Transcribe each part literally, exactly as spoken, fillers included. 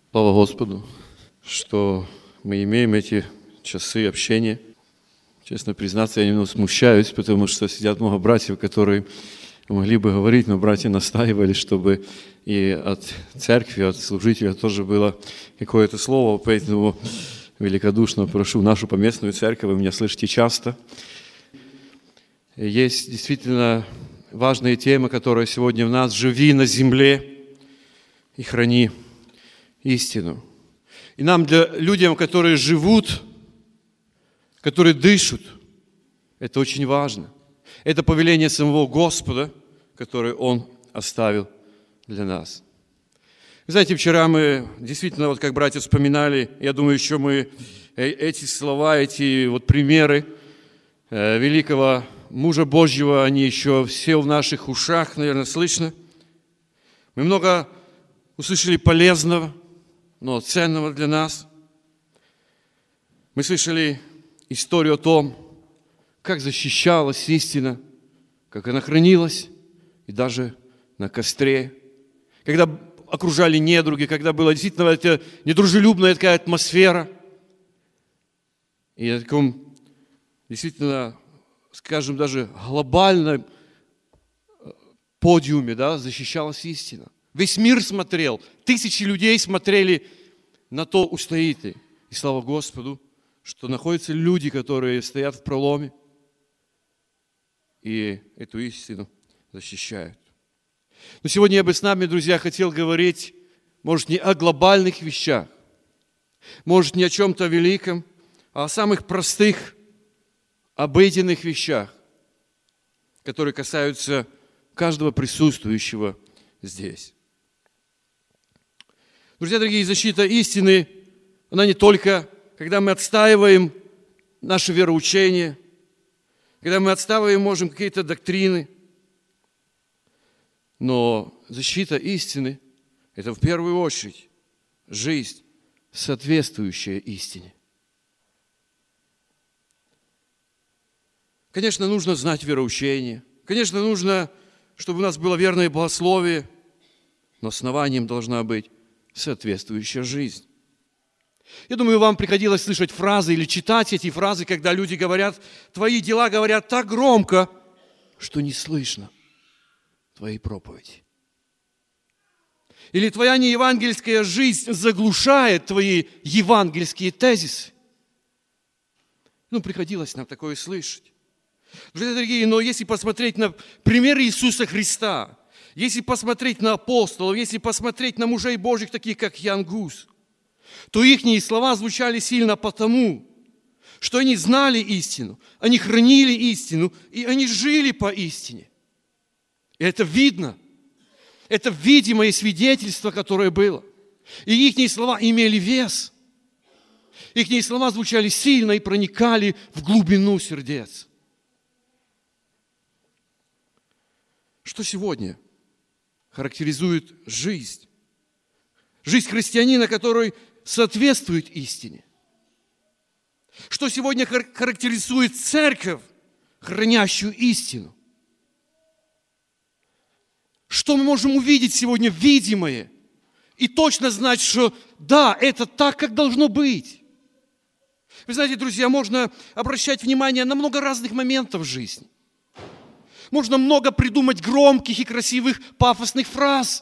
Слава Господу, что мы имеем эти часы общения. Честно признаться, я немного смущаюсь, потому что сидят много братьев, которые могли бы говорить, но братья настаивали, чтобы и от церкви, от служителя тоже было какое-то слово, поэтому великодушно прошу нашу поместную церковь, вы меня слышите часто. Есть действительно важная тема, которая сегодня в нас: «Живи на земле и храни истину». И нам, для людям, которые живут, которые дышат, это очень важно. Это повеление самого Господа, которое Он оставил для нас. Вы знаете, вчера мы действительно, вот как братья вспоминали, я думаю, еще мы эти слова, эти вот примеры великого мужа Божьего, они еще все в наших ушах, наверное, слышно. Мы много услышали полезного, но ценного для нас. Мы слышали историю о том, как защищалась истина, как она хранилась, и даже на костре. Когда окружали недруги, когда была действительно эта недружелюбная такая атмосфера. И на таком, действительно, скажем, даже глобальном подиуме, да, защищалась истина. Весь мир смотрел, тысячи людей смотрели на то, устоит ли. И слава Господу, что находятся люди, которые стоят в проломе и эту истину защищают. Но сегодня я бы с нами, друзья, хотел говорить, может, не о глобальных вещах, может, не о чем-то великом, а о самых простых, обыденных вещах, которые касаются каждого присутствующего здесь. Друзья дорогие, защита истины, она не только, когда мы отстаиваем наше вероучение, когда мы отстаиваем, можем, какие-то доктрины, но защита истины – это в первую очередь жизнь, соответствующая истине. Конечно, нужно знать вероучение, конечно, нужно, чтобы у нас было верное богословие, но основанием должна быть соответствующая жизнь. Я думаю, вам приходилось слышать фразы или читать эти фразы, когда люди говорят: твои дела говорят так громко, что не слышно твоей проповеди. Или твоя неевангельская жизнь заглушает твои евангельские тезисы. Ну, приходилось нам такое слышать. Друзья дорогие, но если посмотреть на пример Иисуса Христа, если посмотреть на апостолов, если посмотреть на мужей Божьих, таких как Ян Гус, то ихние слова звучали сильно потому, что они знали истину, они хранили истину, и они жили по истине. И это видно. Это видимое свидетельство, которое было. И ихние слова имели вес. Ихние слова звучали сильно и проникали в глубину сердец. Что сегодня характеризует жизнь? Жизнь христианина, который соответствует истине. Что сегодня характеризует церковь, хранящую истину? Что мы можем увидеть сегодня видимое и точно знать, что да, это так, как должно быть? Вы знаете, друзья, можно обращать внимание на много разных моментов в жизни. Можно много придумать громких и красивых пафосных фраз.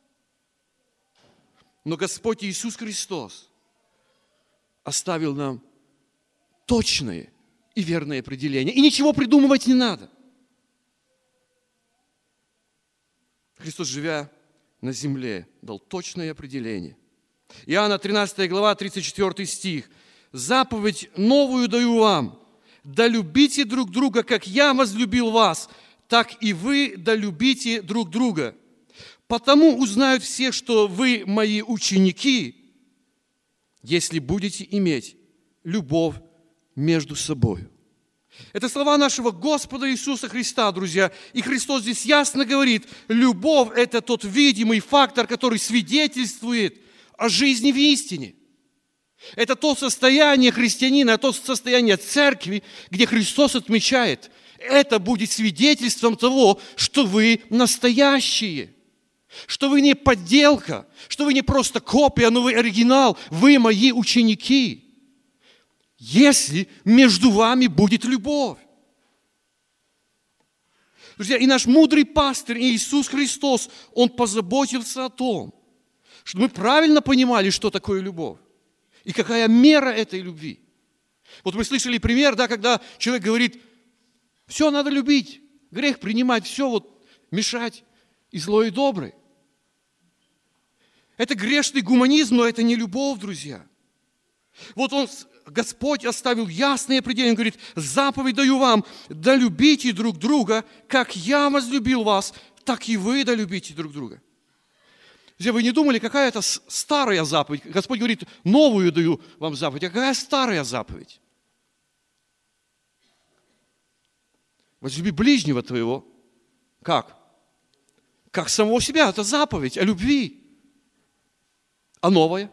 Но Господь Иисус Христос оставил нам точное и верное определение. И ничего придумывать не надо. Христос, живя на земле, дал точное определение. Иоанна тринадцатая глава, тридцать четвёртый стих. «Заповедь новую даю вам, да любите друг друга, как я возлюбил вас, так и вы да любите друг друга. Потому узнают все, что вы мои ученики, если будете иметь любовь между собой». Это слова нашего Господа Иисуса Христа, друзья. И Христос здесь ясно говорит, любовь – это тот видимый фактор, который свидетельствует о жизни в истине. Это то состояние христианина, то состояние церкви, где Христос отмечает, это будет свидетельством того, что вы настоящие. что вы не подделка, что вы не просто копия, но вы оригинал, вы мои ученики, если между вами будет любовь. Друзья, и наш мудрый пастырь Иисус Христос, Он позаботился о том, чтобы мы правильно понимали, что такое любовь и какая мера этой любви. Вот мы слышали пример, да, когда человек говорит, все надо любить, грех принимать, все вот мешать и злой, и добрый. Это грешный гуманизм, но это не любовь, друзья. Вот он, Господь оставил ясное определение, он говорит, заповедь даю вам, да любите друг друга, как я возлюбил вас, так и вы да любите друг друга. Друзья, вы не думали, какая это старая заповедь? Господь говорит, новую даю вам заповедь. А какая старая заповедь? Возлюби ближнего твоего. Как? Как самого себя. Это заповедь о любви. А новая?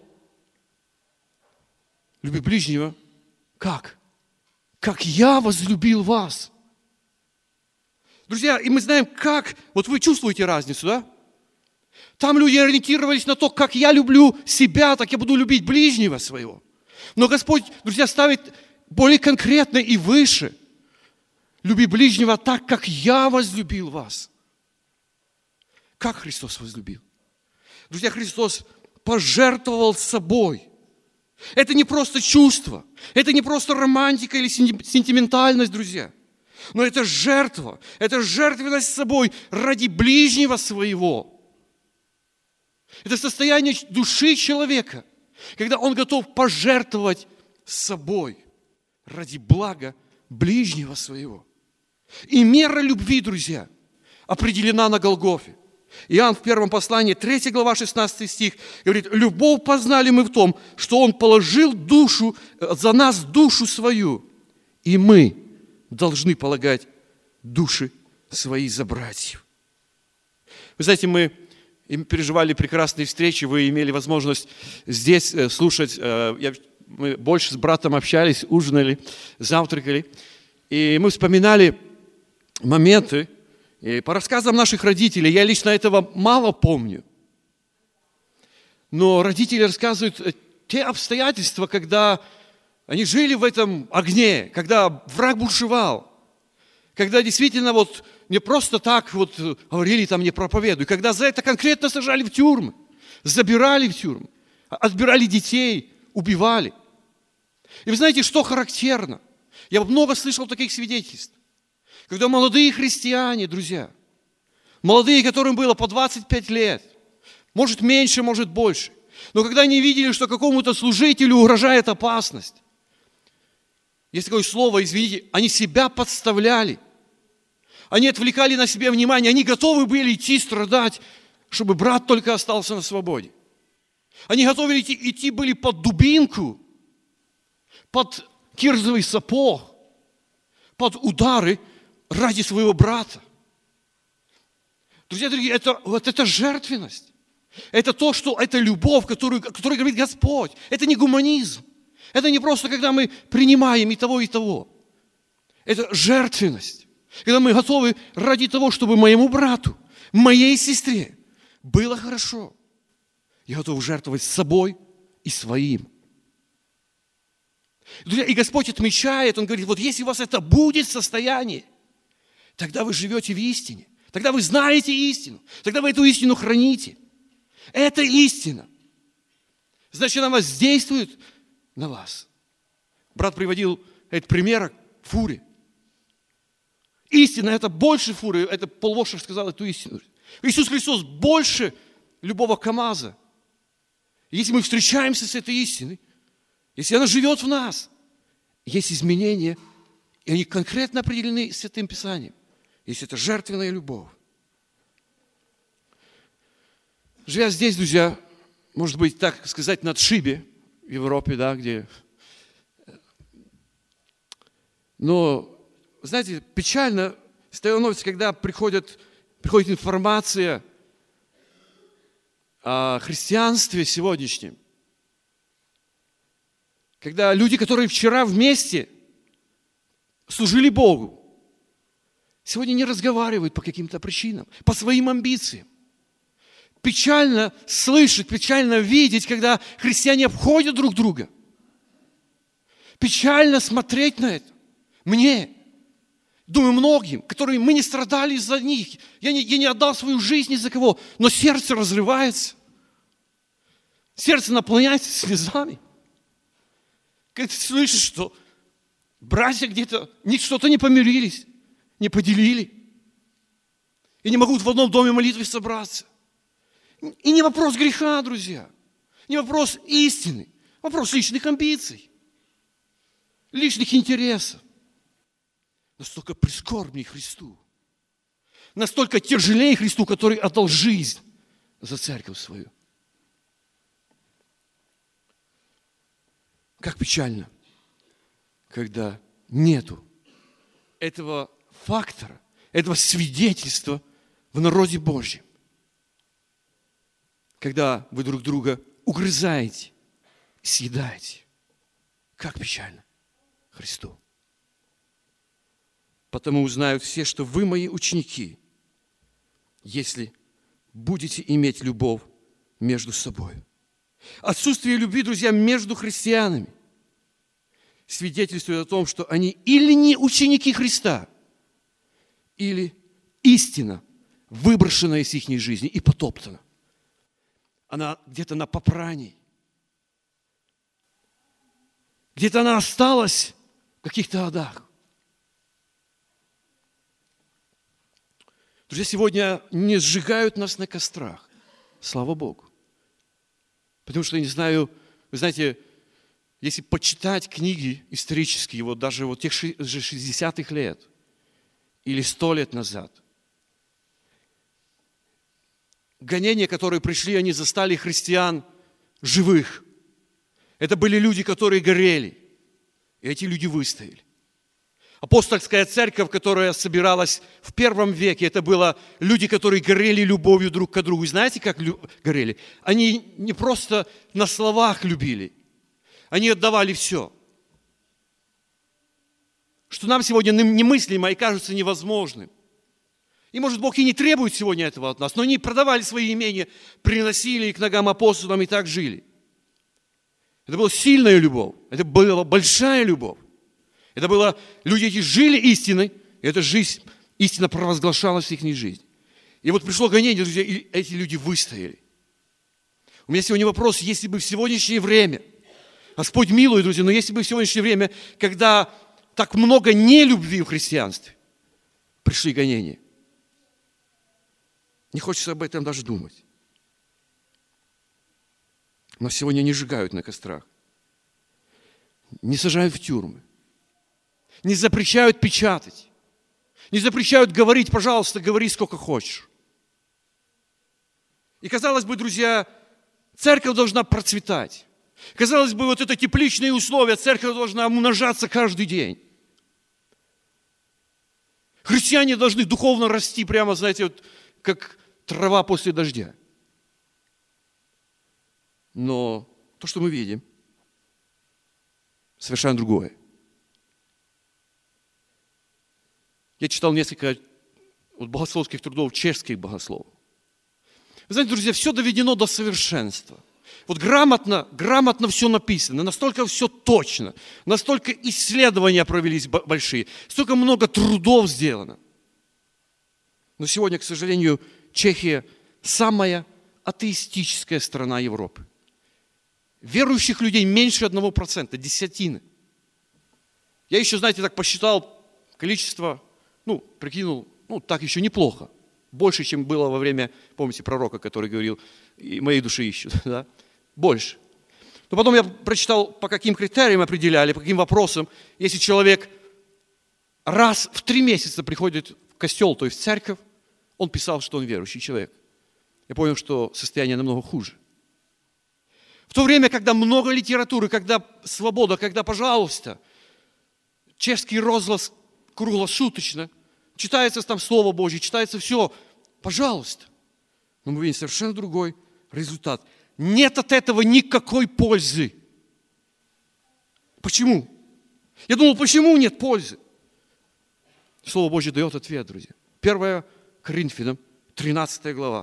Люби ближнего. Как? Как я возлюбил вас. Друзья, и мы знаем, как... Вот вы чувствуете разницу, да? Там люди ориентировались на то, как я люблю себя, так я буду любить ближнего своего. Но Господь, друзья, ставит более конкретно и выше. Люби ближнего так, как я возлюбил вас. Как Христос возлюбил? Друзья, Христос пожертвовал собой. Это не просто чувство, это не просто романтика или сентиментальность, друзья. Но это жертва, это жертвенность собой ради ближнего своего. Это состояние души человека, когда он готов пожертвовать собой ради блага ближнего своего. И мера любви, друзья, определена на Голгофе. Иоанн в первом послании, третья глава, шестнадцатый стих, говорит, любовь познали мы в том, что Он положил душу, за нас душу свою, и мы должны полагать души свои за братьев. Вы знаете, мы переживали прекрасные встречи, вы имели возможность здесь слушать, мы больше с братом общались, ужинали, завтракали, и мы вспоминали моменты, и по рассказам наших родителей, я лично этого мало помню, но родители рассказывают те обстоятельства, когда они жили в этом огне, когда враг бушевал, когда действительно вот не просто так вот говорили там не проповедуй, когда за это конкретно сажали в тюрьмы, забирали в тюрьмы, отбирали детей, убивали. И вы знаете, что характерно? Я много слышал таких свидетельств. Когда молодые христиане, друзья, молодые, которым было по двадцать пять лет, может меньше, может больше, но когда они видели, что какому-то служителю угрожает опасность, есть такое слово, извините, они себя подставляли, они отвлекали на себя внимание, они готовы были идти страдать, чтобы брат только остался на свободе. Они готовы идти, идти были под дубинку, под кирзовый сапог, под удары ради своего брата. Друзья дорогие, это, вот это жертвенность. Это то, что это любовь, которую, которую говорит Господь. Это не гуманизм. Это не просто, когда мы принимаем и того, и того. Это жертвенность. Когда мы готовы ради того, чтобы моему брату, моей сестре было хорошо. Я готов жертвовать собой и своим. Друзья, и Господь отмечает, Он говорит, вот если у вас это будет состояние, тогда вы живете в истине. Тогда вы знаете истину. Тогда вы эту истину храните. Это истина. Значит, она воздействует на вас. Брат приводил этот пример фуре. Истина – это больше фуры. Это Пол Вошер сказал эту истину. Иисус Христос больше любого КамАЗа. Если мы встречаемся с этой истиной, если она живет в нас, есть изменения, и они конкретно определены Святым Писанием. Если это жертвенная любовь. Живя здесь, друзья, может быть, так сказать, на отшибе в Европе, да, где... Но, знаете, печально становится, когда приходит, приходит информация о христианстве сегодняшнем. Когда люди, которые вчера вместе служили Богу, сегодня не разговаривают по каким-то причинам, по своим амбициям, Печально слышать, печально видеть, когда христиане обходят друг друга. Печально смотреть на это. Мне, думаю, многим, которые мы не страдали из-за них. Я не, я не отдал свою жизнь из-за кого, но сердце разрывается. Сердце наполняется слезами. Когда ты слышишь, что братья где-то что-то не помирились, не поделили. И не могут в одном доме молитвы собраться. И не вопрос греха, друзья. Не вопрос истины. Вопрос личных амбиций. Личных интересов. Настолько прискорбнее Христу. Настолько тяжелее Христу, который отдал жизнь за церковь свою. Как печально, когда нету этого фактора, этого свидетельства в народе Божьем. Когда вы друг друга угрызаете, съедаете. Как печально Христу. Потому узнают все, что вы мои ученики, если будете иметь любовь между собой. Отсутствие любви, друзья, между христианами свидетельствует о том, что они или не ученики Христа, или истина, выброшена из их жизни и потоптана. Она где-то на попрании. Где-то она осталась в каких-то адах. Друзья, сегодня не сжигают нас на кострах. Слава Богу. Потому что, я не знаю, вы знаете, если почитать книги исторические, вот даже вот тех же шестидесятых лет или сто лет назад, гонения, которые пришли, они застали христиан живых. Это были люди, которые горели. И эти люди выстояли. Апостольская церковь, которая собиралась в первом веке, это были люди, которые горели любовью друг к другу. И знаете, как горели? Они не просто на словах любили. Они отдавали все. Что нам сегодня немыслимо и кажется невозможным. И, может, Бог и не требует сегодня этого от нас, но они продавали свои имения, приносили их к ногам апостолам и так жили. Это была сильная любовь, это была большая любовь. Это было, люди эти жили истиной, и эта жизнь, истина провозглашалась в их жизни. И вот пришло гонение, друзья, и эти люди выстояли. У меня сегодня вопрос, если бы в сегодняшнее время, Господь милует, друзья, но если бы в сегодняшнее время, когда так много нелюбви в христианстве, пришли гонения, не хочется об этом даже думать. Но сегодня не сжигают на кострах, не сажают в тюрьмы, не запрещают печатать, не запрещают говорить, пожалуйста, говори сколько хочешь. И казалось бы, друзья, церковь должна процветать. Казалось бы, вот это тепличные условия, церковь должна умножаться каждый день. Христиане должны духовно расти, прямо, знаете, вот, как трава после дождя. Но то, что мы видим, совершенно другое. Я читал несколько вот, богословских трудов чешских богословов. Вы знаете, друзья, все доведено до совершенства. Вот грамотно, грамотно все написано, настолько все точно, настолько исследования провелись большие, столько много трудов сделано. Но сегодня, к сожалению, Чехия самая атеистическая страна Европы. Верующих людей меньше одного процента, десятины. Я еще, знаете, так посчитал количество, ну, прикинул, ну, так еще неплохо. Больше, чем было во время, помните, пророка, который говорил, и моей души ищут, да? Больше. Но потом я прочитал, по каким критериям определяли, по каким вопросам. Если человек раз в три месяца приходит в костел, то есть в церковь, он писал, что он верующий человек. Я понял, что состояние намного хуже. В то время, когда много литературы, когда свобода, когда, пожалуйста, чешский розглас круглосуточно, читается там Слово Божье, читается все, пожалуйста. Но мы видим совершенно другой результат. Нет от этого никакой пользы. Почему? Я думал, почему нет пользы? Слово Божье дает ответ, друзья. первое Коринфянам, тринадцатая глава.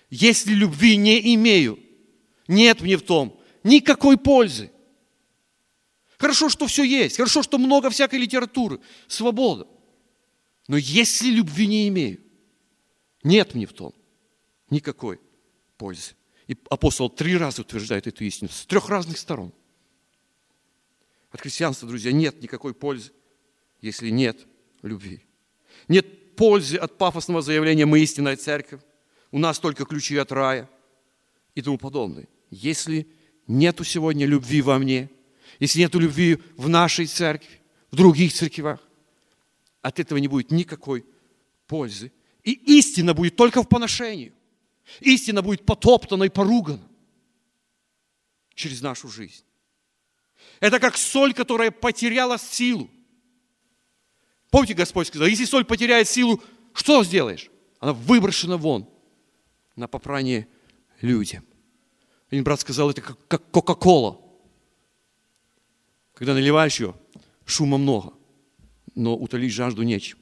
Если любви не имею, нет мне в том никакой пользы. Хорошо, что все есть, хорошо, что много всякой литературы, свобода. Но если любви не имею, нет мне в том никакой пользы. И апостол три раза утверждает эту истину с трех разных сторон. От христианства, друзья, нет никакой пользы, если нет любви. Нет пользы от пафосного заявления «Мы истинная церковь», «У нас только ключи от рая» и тому подобное. Если нету сегодня любви во мне, если нету любви в нашей церкви, в других церквях, от этого не будет никакой пользы. И истина будет только в поношении. Истина будет потоптана и поругана через нашу жизнь. Это как соль, которая потеряла силу. Помните, Господь сказал, если соль потеряет силу, что сделаешь? Она выброшена вон на попрание людям. Один брат сказал, это как, как Кока-Кола. Когда наливаешь ее, шума много, но утолить жажду нечем.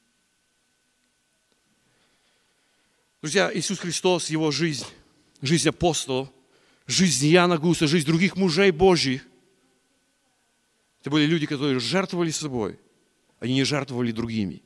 Друзья, Иисус Христос, Его жизнь, жизнь апостолов, жизнь Иоанна Гуса, жизнь других мужей Божьих, это были люди, которые жертвовали собой. Они не жертвовали другими.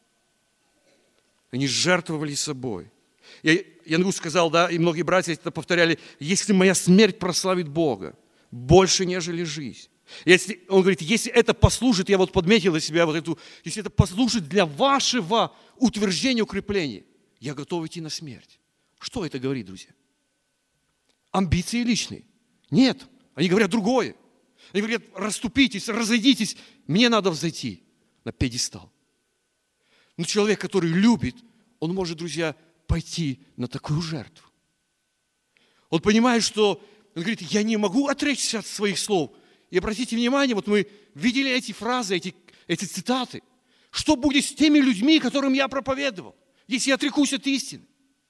Они жертвовали собой. Иоанн Гус сказал, да, и многие братья это повторяли, если моя смерть прославит Бога, больше, нежели жизнь. Если, он говорит, если это послужит, я вот подметил для себя вот эту, если это послужит для вашего утверждения, укрепления, я готов идти на смерть. Что это говорит, друзья? Амбиции личные? Нет. Они говорят другое. Они говорят, расступитесь, разойдитесь, мне надо взойти на пьедестал. Но человек, который любит, он может, друзья, пойти на такую жертву. Он понимает, что, он говорит, я не могу отречься от своих слов. И обратите внимание, вот мы видели эти фразы, эти, эти цитаты. Что будет с теми людьми, которым я проповедовал, если я отрекусь от истины?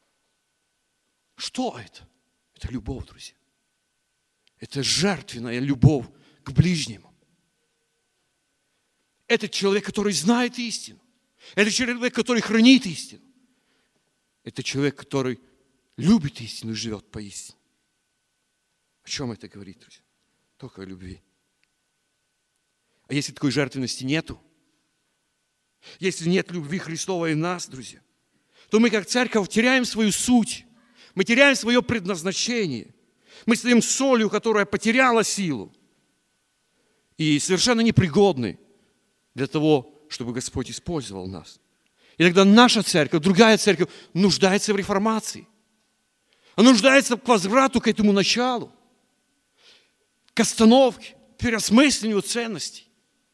Что это? Это любовь, друзья. Это жертвенная любовь к ближнему. Это человек, который знает истину. Это человек, который хранит истину. Это человек, который любит истину и живет по истине. О чем это говорит, друзья? Только о любви. А если такой жертвенности нету, если нет любви Христовой в нас, друзья, то мы как церковь теряем свою суть, мы теряем свое предназначение. Мы стаем солью, которая потеряла силу и совершенно непригодны для того, чтобы Господь использовал нас. И тогда наша церковь, другая церковь нуждается в реформации. Она нуждается к возврату к этому началу, к остановке, переосмыслению ценностей.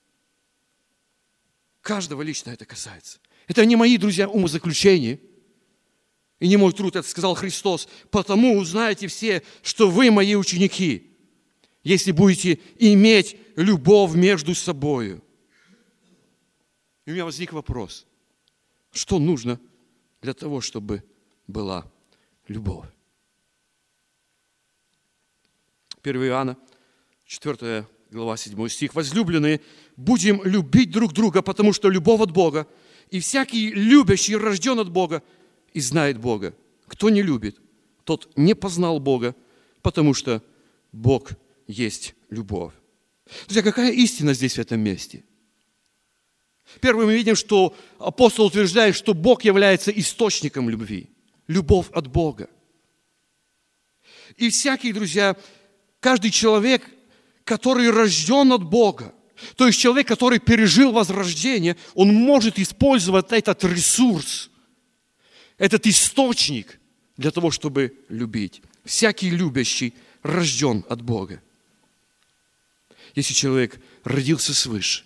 Каждого лично это касается. Это не мои, друзья, умозаключения. И не мой труд, это сказал Христос. Потому узнаете все, что вы мои ученики, если будете иметь любовь между собою. И у меня возник вопрос. Что нужно для того, чтобы была любовь? первое Иоанна, четвёртая глава, седьмой стих. Возлюбленные, будем любить друг друга, потому что любовь от Бога. И всякий любящий рожден от Бога и знает Бога. Кто не любит, тот не познал Бога, потому что Бог есть любовь. Друзья, какая истина здесь в этом месте? Первым мы видим, что апостол утверждает, что Бог является источником любви. Любовь от Бога. И всякий, друзья, каждый человек, который рожден от Бога, то есть человек, который пережил возрождение, он может использовать этот ресурс, этот источник для того, чтобы любить. Всякий любящий рожден от Бога. Если человек родился свыше,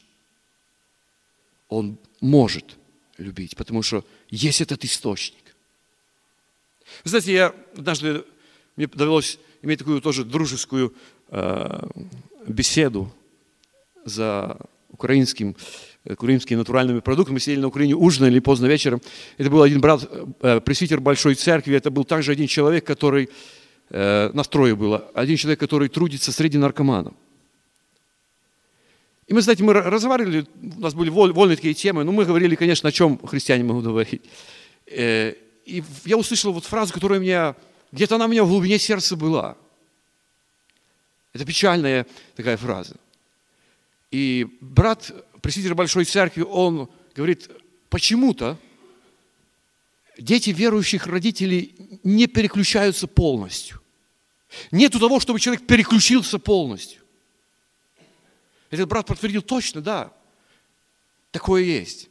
он может любить, потому что есть этот источник. Вы знаете, я однажды, мне довелось иметь такую тоже дружескую э, беседу за украинским, украинскими натуральными продуктами. Мы сидели на Украине, ужинали поздно вечером. Это был один брат, э, пресвитер Большой Церкви, это был также один человек, который, э, на трое было, один человек, который трудится среди наркоманов. И мы, знаете, мы разговаривали, у нас были вольные такие темы, но мы говорили, конечно, о чем христиане могут говорить. И и я услышал вот фразу, которая у меня, где-то она у меня в глубине сердца была. Это печальная такая фраза. И брат, пресвитер Большой Церкви, он говорит, почему-то дети верующих родителей не переключаются полностью. Нету того, чтобы человек переключился полностью. Этот брат подтвердил точно, да, такое есть.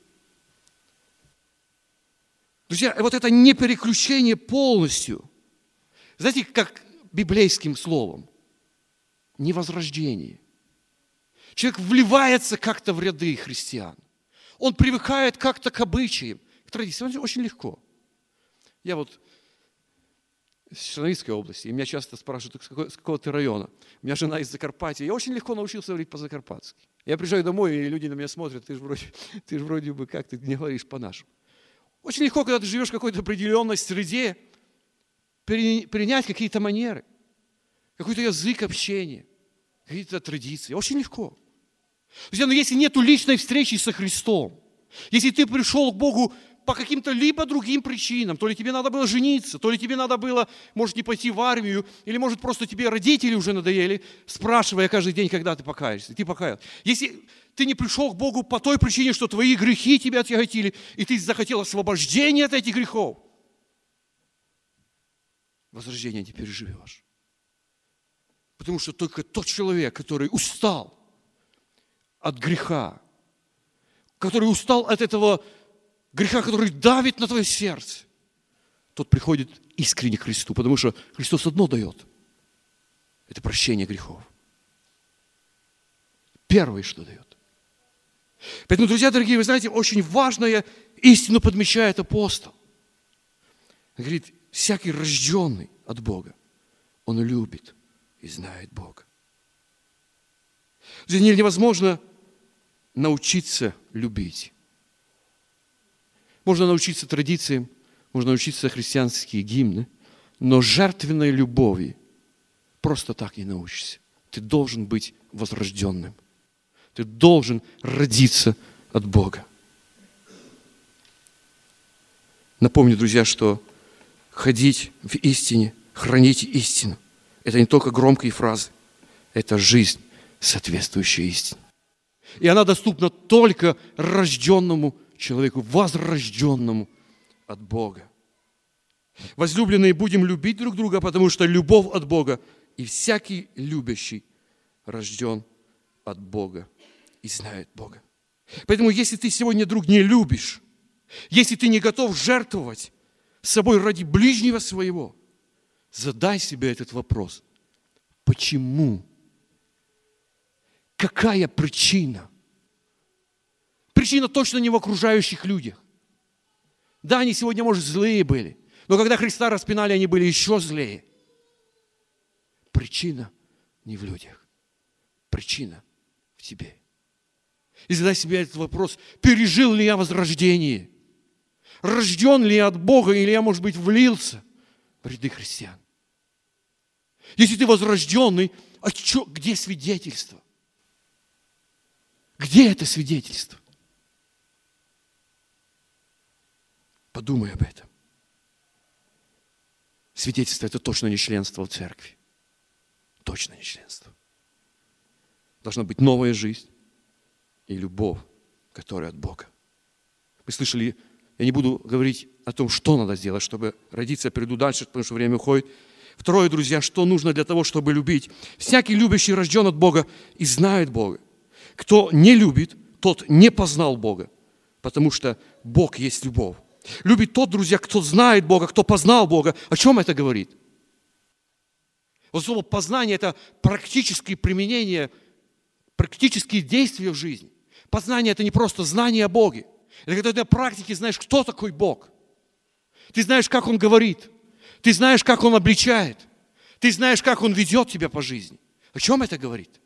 Друзья, вот это не переключение полностью, знаете, как библейским словом, невозрождение. Человек вливается как-то в ряды христиан. Он привыкает как-то к обычаям, к традициям. Очень легко. Я вот из Черновицкой области, и меня часто спрашивают, с какого, с какого ты района. У меня жена из Закарпатья. Я очень легко научился говорить по-закарпатски. Я приезжаю домой, и люди на меня смотрят, ты же вроде, ты же вроде бы как, ты не говоришь по-нашему. Очень легко, когда ты живешь в какой-то определенной среде, перенять какие-то манеры, какой-то язык общения, какие-то традиции. Очень легко. Друзья, но если нет личной встречи со Христом, если ты пришел к Богу по каким-то либо другим причинам, то ли тебе надо было жениться, то ли тебе надо было, может, не пойти в армию, или, может, просто тебе родители уже надоели, спрашивая каждый день, когда ты покаешься. Ты покаялся. Если ты не пришел к Богу по той причине, что твои грехи тебя тяготили, и ты захотел освобождения от этих грехов, возрождения не переживешь. Потому что только тот человек, который устал от греха, который устал от этого греха, который давит на твое сердце, тот приходит искренне к Христу, потому что Христос одно дает. Это прощение грехов. Первое, что дает. Поэтому, друзья дорогие, вы знаете, очень важная истину подмечает апостол. Он говорит, всякий рожденный от Бога, он любит и знает Бога. Здесь невозможно научиться любить. Можно научиться традициям, можно научиться христианские гимны, но жертвенной любови просто так не научишься. Ты должен быть возрожденным. Ты должен родиться от Бога. Напомню, друзья, что ходить в истине, хранить истину – это не только громкие фразы, это жизнь, соответствующая истине. И она доступна только рожденному человеку, возрожденному от Бога. Возлюбленные, будем любить друг друга, потому что любовь от Бога, и всякий любящий рожден от Бога и знает Бога. Поэтому, если ты сегодня, друг, не любишь, если ты не готов жертвовать собой ради ближнего своего, задай себе этот вопрос. Почему? Какая причина? Причина точно не в окружающих людях. Да, они сегодня, может, злые были, но когда Христа распинали, они были еще злее. Причина не в людях. Причина в тебе. И задай себе этот вопрос, пережил ли я возрождение? Рожден ли я от Бога, или я, может быть, влился в ряды христиан? Если ты возрожденный, а чё, где свидетельство? Где это свидетельство? Подумай об этом. Свидетельство – это точно не членство в церкви. Точно не членство. Должна быть новая жизнь и любовь, которая от Бога. Вы слышали, я не буду говорить о том, что надо сделать, чтобы родиться, я перейду дальше, потому что время уходит. Второе, друзья, что нужно для того, чтобы любить? Всякий любящий рожден от Бога и знает Бога. Кто не любит, тот не познал Бога, потому что Бог есть любовь. Любит тот, друзья, кто знает Бога, кто познал Бога. О чем это говорит? Вот слово «познание» – это практическое применение, практические действия в жизни. Познание – это не просто знание о Боге. Это когда ты на практике знаешь, кто такой Бог. Ты знаешь, как Он говорит. Ты знаешь, как Он обличает. Ты знаешь, как Он ведет тебя по жизни. О чем это говорит?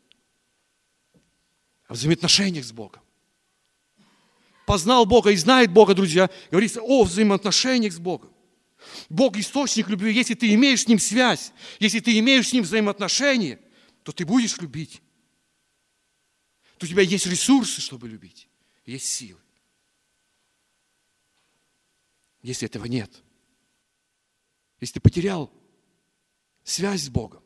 О взаимоотношениях с Богом. Познал Бога и знает Бога, друзья, говорится о взаимоотношениях с Богом. Бог – источник любви. Если ты имеешь с Ним связь, если ты имеешь с Ним взаимоотношения, то ты будешь любить. То у тебя есть ресурсы, чтобы любить. Есть силы. Если этого нет, если ты потерял связь с Богом,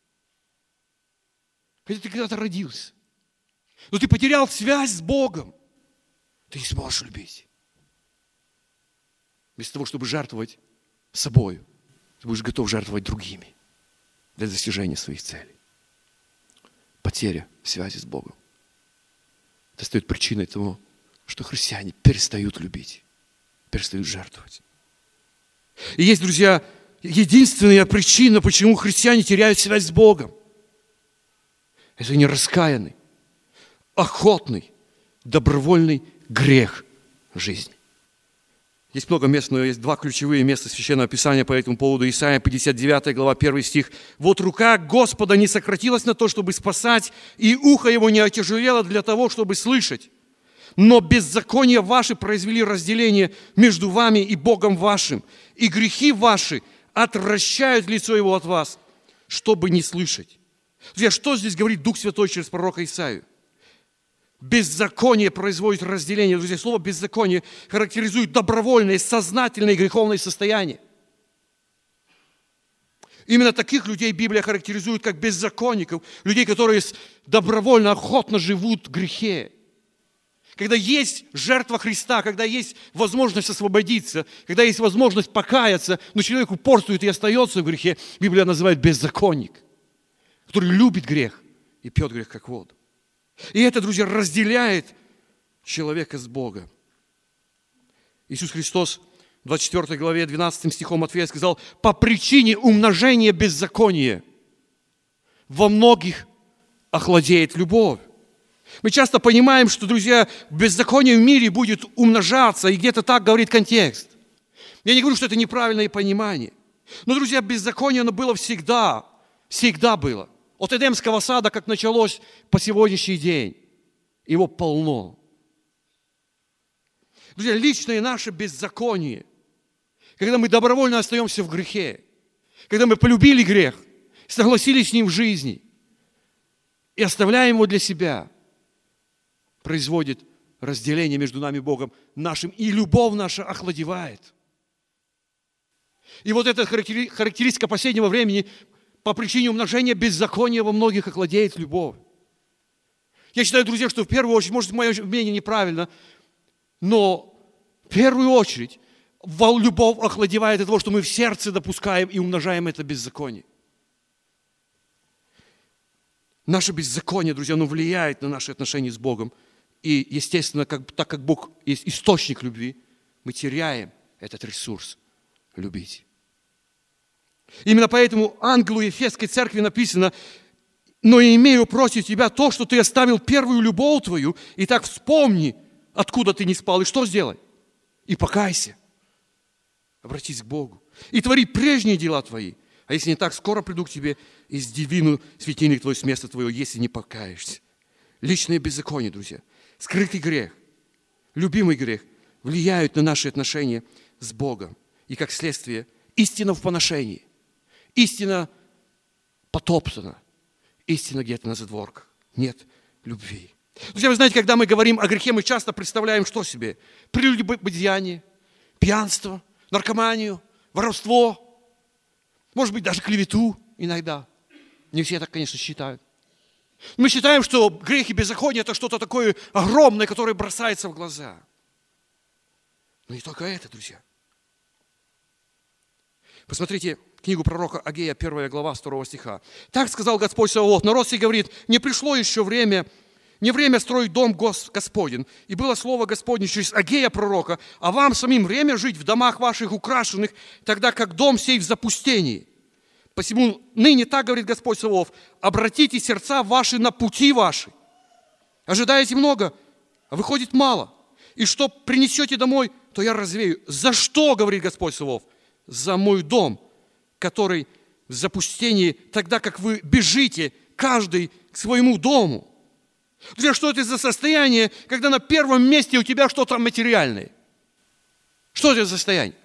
хотя ты когда-то родился, но ты потерял связь с Богом, ты не сможешь любить. Вместо того, чтобы жертвовать собой, ты будешь готов жертвовать другими для достижения своих целей. Потеря связи с Богом. Это стает причиной того, что христиане перестают любить, перестают жертвовать. И есть, друзья, единственная причина, почему христиане теряют связь с Богом. Это нераскаянный, охотный, добровольный грех жизни. Есть много мест, но есть два ключевые места Священного Писания по этому поводу. Исайя пятьдесят девятая глава, первый стих. «Вот рука Господа не сократилась на то, чтобы спасать, и ухо его не отяжелело для того, чтобы слышать. Но беззакония ваши произвели разделение между вами и Богом вашим, и грехи ваши отвращают лицо его от вас, чтобы не слышать». Друзья, что здесь говорит Дух Святой через пророка Исаию? Беззаконие производит разделение. Друзья, слово «беззаконие» характеризует добровольное, сознательное греховное состояние. Именно таких людей Библия характеризует как беззаконников, людей, которые добровольно, охотно живут в грехе. Когда есть жертва Христа, когда есть возможность освободиться, когда есть возможность покаяться, но человек упорствует и остается в грехе, Библия называет беззаконник, который любит грех и пьет грех как воду. И это, друзья, разделяет человека с Богом. Иисус Христос в двадцать четвёртой главе, двенадцатым стихом Матфея сказал: по причине умножения беззакония во многих охладеет любовь. Мы часто понимаем, что, друзья, беззаконие в мире будет умножаться, и где-то так говорит контекст. Я не говорю, что это неправильное понимание. Но, друзья, беззаконие, оно было всегда, всегда было. От Эдемского сада, как началось по сегодняшний день, его полно. Друзья, личное наше беззаконие, когда мы добровольно остаемся в грехе, когда мы полюбили грех, согласились с ним в жизни и оставляем его для себя, производит разделение между нами и Богом нашим, и любовь наша охладевает. И вот эта характеристика последнего времени: по причине умножения беззакония во многих охладеет любовь. Я считаю, друзья, что в первую очередь, может, мое мнение неправильно, но в первую очередь любовь охладевает от того, что мы в сердце допускаем и умножаем это беззаконие. Наше беззаконие, друзья, оно влияет на наши отношения с Богом. И, естественно, как, так как Бог есть источник любви, мы теряем этот ресурс любить. Именно поэтому ангелу Ефесской церкви написано: но имею против тебя то, что ты оставил первую любовь твою, и так вспомни, откуда ты не спал, и что сделай? И покайся, обратись к Богу, и твори прежние дела твои. А если не так, скоро приду к тебе и сдвину светильник твой с места твоего, если не покаешься. Личное беззаконие, друзья, скрытый грех, любимый грех влияют на наши отношения с Богом. И как следствие, истина в поношении, истина потоптана, истина где-то на задворках. Нет любви. Друзья, вы знаете, когда мы говорим о грехе, мы часто представляем, что себе? Прелюбодеяние, пьянство, наркоманию, воровство, может быть, даже клевету иногда. Не все так, конечно, считают. Мы считаем, что грех и беззаконие – это что-то такое огромное, которое бросается в глаза. Но не только это, друзья. Посмотрите книгу пророка Агея, первая глава, второго стиха. «Так сказал Господь Саваоф, народ сей говорит: не пришло еще время, не время строить дом Господень. И было слово Господне через Агея пророка: а вам самим время жить в домах ваших украшенных, тогда как дом сей в запустении. Посему ныне так говорит Господь Саваоф: обратите сердца ваши на пути ваши. Ожидаете много, а выходит мало. И что принесете домой, то я развею. За что, говорит Господь Саваоф? За мой дом, который в запустении, тогда как вы бежите, каждый к своему дому». Друзья, что это за состояние, когда на первом месте у тебя что-то материальное? Что это за состояние?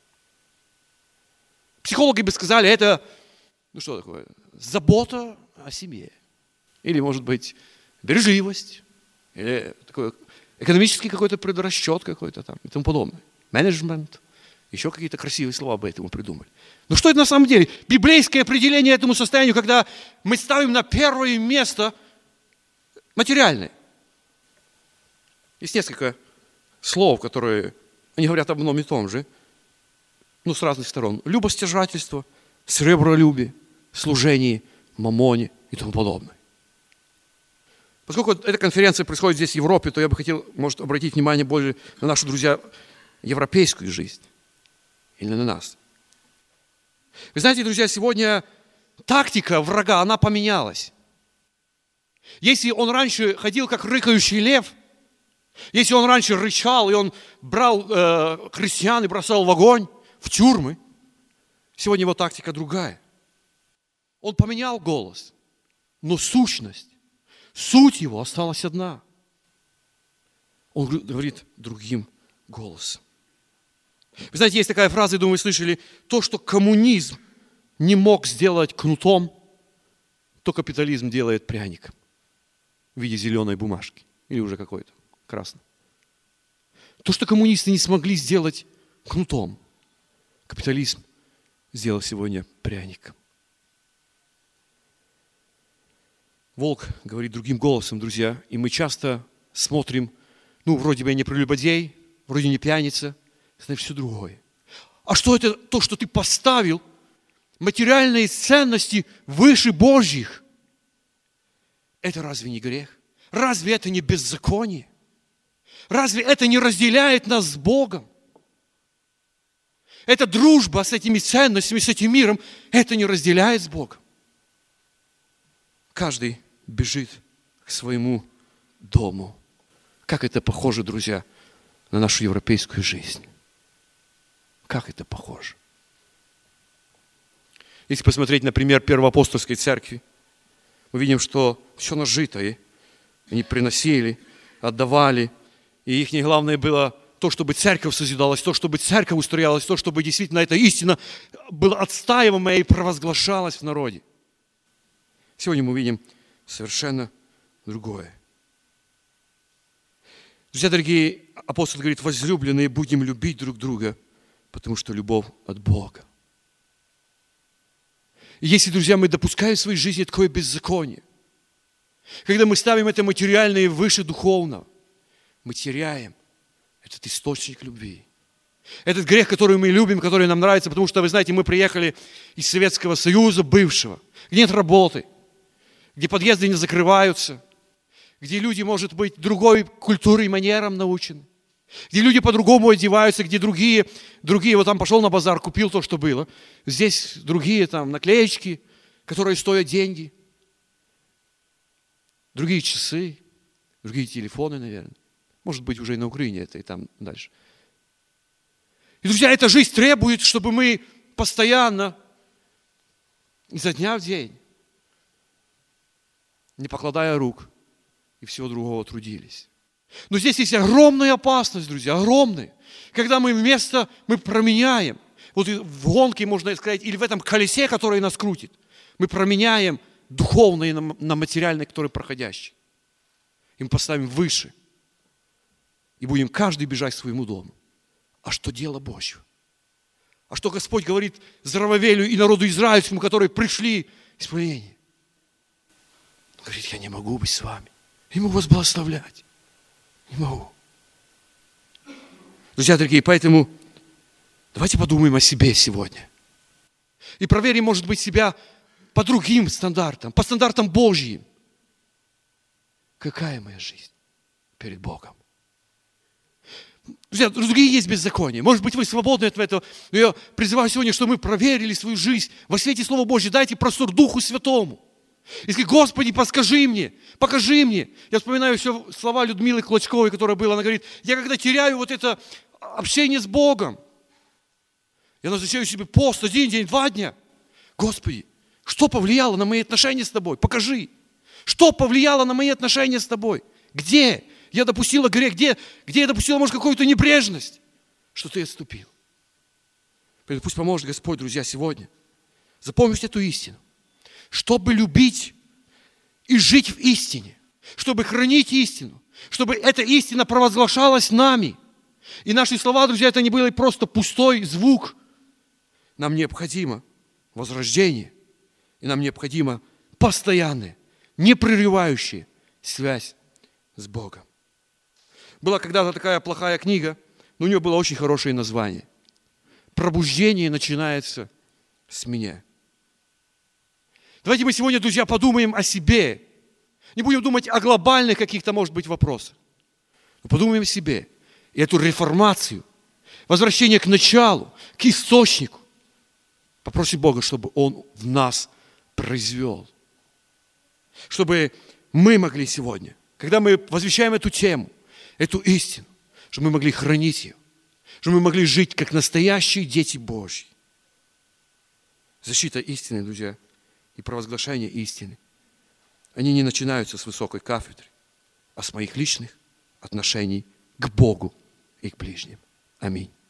Психологи бы сказали, это, ну что такое, забота о семье. Или, может быть, бережливость, или такой экономический какой-то предрасчет какой-то там и тому подобное. Менеджмент Еще какие-то красивые слова об этом придумали. Но что это на самом деле? Библейское определение этому состоянию, когда мы ставим на первое место материальное. Есть несколько слов, которые, они говорят об одном и том же, ну, с разных сторон. Любостяжательство, сребролюбие, служение, мамоне и тому подобное. Поскольку эта конференция происходит здесь, в Европе, то я бы хотел, может, обратить внимание более на нашу, друзья, европейскую жизнь. Или на нас. Вы знаете, друзья, сегодня тактика врага, она поменялась. Если он раньше ходил как рыкающий лев, если он раньше рычал, и он брал э, христиан и бросал в огонь, в тюрьмы, сегодня его тактика другая. Он поменял голос, но сущность, суть его осталась одна. Он говорит другим голосом. Вы знаете, есть такая фраза, я думаю, вы слышали, то, что коммунизм не мог сделать кнутом, то капитализм делает пряником в виде зеленой бумажки или уже какой-то красной. То, что коммунисты не смогли сделать кнутом, капитализм сделал сегодня пряником. Волк говорит другим голосом, друзья, и мы часто смотрим, ну, вроде бы я не прелюбодей, вроде не пьяница, это все другое. А что это то, что ты поставил материальные ценности выше Божьих? Это разве не грех? Разве это не беззаконие? Разве это не разделяет нас с Богом? Эта дружба с этими ценностями, с этим миром, это не разделяет с Богом. Каждый бежит к своему дому. Как это похоже, друзья, на нашу европейскую жизнь. Как это похоже? Если посмотреть, например, Первоапостольской церкви, мы видим, что все нажитое они приносили, отдавали, и их главное было то, чтобы церковь созидалась, то, чтобы церковь устроялась, то, чтобы действительно эта истина была отстаиваемая и провозглашалась в народе. Сегодня мы видим совершенно другое. Друзья дорогие, апостол говорит, возлюбленные, будем любить друг друга, потому что любовь от Бога. И если, друзья, мы допускаем в своей жизни такое беззаконие, когда мы ставим это материальное выше духовного, мы теряем этот источник любви. Этот грех, который мы любим, который нам нравится, потому что, вы знаете, мы приехали из Советского Союза бывшего, где нет работы, где подъезды не закрываются, где люди, может быть, другой культурой и манерам научены, где люди по-другому одеваются, где другие, другие, вот там пошел на базар, купил то, что было. Здесь другие там наклеечки, которые стоят деньги. Другие часы, другие телефоны, наверное. Может быть, уже и на Украине это, и там дальше. И, друзья, эта жизнь требует, чтобы мы постоянно, изо дня в день, не покладая рук и всего другого трудились. Но здесь есть огромная опасность, друзья, огромная. Когда мы вместо, мы променяем, вот в гонке, можно сказать, или в этом колесе, которое нас крутит, мы променяем духовное на, на материальное, которое проходящее. И мы поставим выше. И будем каждый бежать к своему дому. А что дело Божье? А что Господь говорит Зарававелю и народу израильскому, которые пришли в исправление? Он говорит, я не могу быть с вами. Я не могу вас благословлять. Не могу. Друзья дорогие, поэтому давайте подумаем о себе сегодня. И проверим, может быть, себя по другим стандартам, по стандартам Божьим. Какая моя жизнь перед Богом? Друзья, другие есть беззакония. Может быть, вы свободны от этого. Но я призываю сегодня, чтобы мы проверили свою жизнь во свете Слова Божьего. Дайте простор Духу Святому. И сказать, Господи, подскажи мне, покажи мне. Я вспоминаю все слова Людмилы Клочковой, которая была. Она говорит, я когда теряю вот это общение с Богом, я назначаю себе пост один день, два дня. Господи, что повлияло на мои отношения с Тобой? Покажи. Что повлияло на мои отношения с Тобой? Где я допустила грех? Где, где я допустила, может, какую-то небрежность? Что Ты отступил? Поэтому пусть поможет Господь, друзья, сегодня запомнить эту истину. Чтобы любить и жить в истине, чтобы хранить истину, чтобы эта истина провозглашалась нами, И наши слова, друзья, это не было просто пустой звук. Нам необходимо возрождение. И нам необходимо постоянная, непрерывающая связь с Богом. Была когда-то такая плохая книга, но у нее было очень хорошее название. Пробуждение начинается с меня. Давайте мы сегодня, друзья, подумаем о себе. Не будем думать о глобальных каких-то, может быть, вопросах. Но подумаем о себе. И эту реформацию, возвращение к началу, к источнику. Попросим Бога, чтобы Он в нас произвел. Чтобы мы могли сегодня, когда мы возвещаем эту тему, эту истину, чтобы мы могли хранить ее, чтобы мы могли жить как настоящие дети Божьи. Защита истины, друзья, и провозглашение истины, они не начинаются с высокой кафедры, а с моих личных отношений к Богу и к ближним. Аминь.